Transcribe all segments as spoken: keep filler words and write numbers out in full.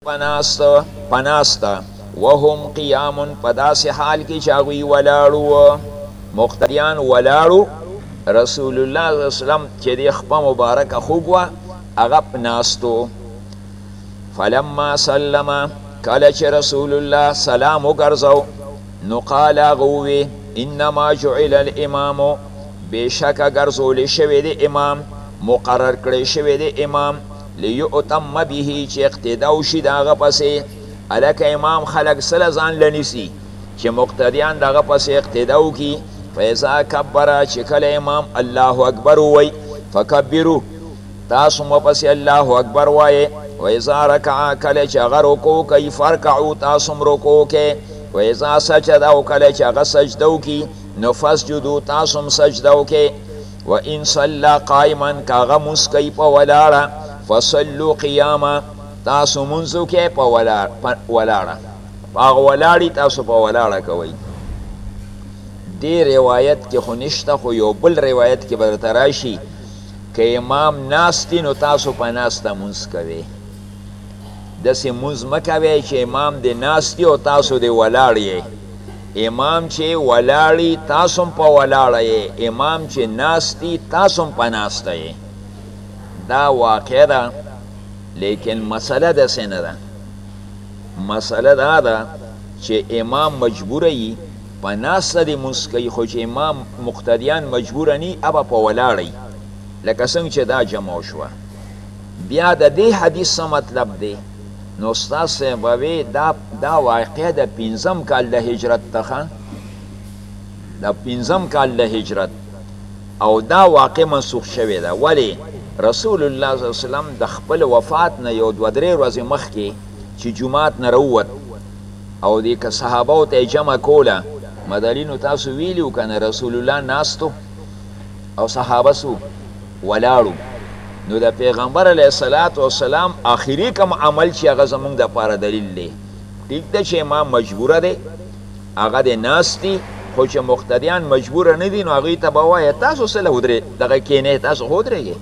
پناست پناست وهم قیام پداس حال کی چاوی ولاړو مقتدیان ولاړو رسول الله صلی الله علیه وسلم چې د خپل مبارک خوګوا هغه پناستو فلما سلم کله چې رسول الله سلام وګرځاو نو قال غوي انما جعل الامام بشک ګرځول شوی دی امام مقرر کړی شوی دی امام لیؤتم به چې اقتدا وشي د هغه پسې هلکه امام خلک سله ځان لنیسي چې مقتدیان د هغه پسې اقتدا وکړي فاذا کبره چې کله امام الله اکبر ووایي فکبرو تاسو مو پسې الله اکبر وایې واذا رکع کله چې هغه رکوع کوي فرکعو تاسو هم رکوع کوئ واذا سجد او کله چې هغه سجده وکړي نو فسجدو تاسو هم سجده وکئ وان صلى قائما کاغه مونځ کوي په ولاړه فصلوا قیاما تاسو منځو کې په ولاړه هغه ولاړی تاسو په ولاړه کوئ دې روایت کې خو نشته خو یو بل روایت کې به درته راشي که امام ناستی نو تاسو په ناسته منځ کوئ داسې منځ مه کوئ چې امام د ناستی او تاسو د ولاړ یې امام چې ولاړی تاسو په ولاړه یې امام چې ناستی تاسو په ناسته یې دا واقع ده لیکن مسئله ده سنه ده مسئله دا ده چې امام مجبوره یي په ناسته دی منځ کوي خو چې امام مقتدیان مجبوره نی ابه په ولاړی لکه څنګه چې دا جمع شوه بیا د دې حدیث څه مطلب دی نو استاد صاحب وی دا دا واقع د پنځم کال د هجرت څخه د پنځم کال د هجرت او دا واقع منسوخ شوی ده ولی رسول الله صلی الله علیه وسلم د خپل وفات نه یو دوه درې ورځې مخکې چې جمعات نه راووت او دې که صحابو ته جمع کوله مدلینو تاسو ویلي کنه رسول الله ناستو او صحابه سو ولاړو نو د پیغمبر علیه الصلاة والسلام آخري کوم عمل چې هغه زمونږ دپاره دلیل دی ټیک ده چې امام مجبوره دی هغه د ناستي خو چې مقتدیان مجبوره نه دي نو هغوی ته به وایه تاسو څه له ودرې دغه کینې تاسو خو ودرېږئ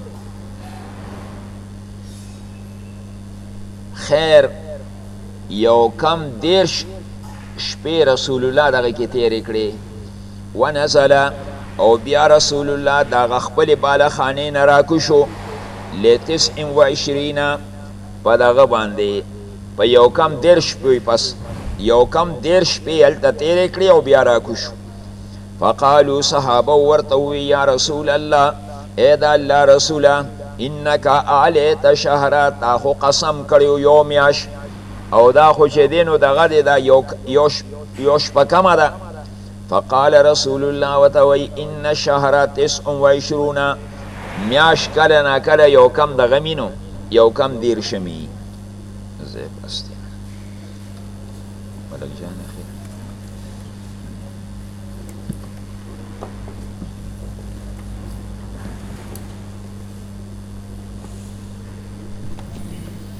خیر یو کم دیرش شپې رسول الله دغه کې تیرې کړې ونزل او بیا رسول الله دغه خپلې بالخانې نه راکوشو لتسع و عشرین په دغه باندې په یو کم دیرش شپې پس یو کم دیرش شپې هلته تیرې کړې او بیا راکوشو فقالو صحابه ورته ووی یا رسول الله ای د الله رسوله انک اعلیت شهره تا خو قسم کړیو یو میاش او دا خو چې دی نو دغه دی دا یو شپه کمه ده فقال رسول الله ورته وی ان شهره تسع و عشرون میاش کله نا کله یو کم دغه مینو یو کم دیر شمی زه بستی ملک جان اخیر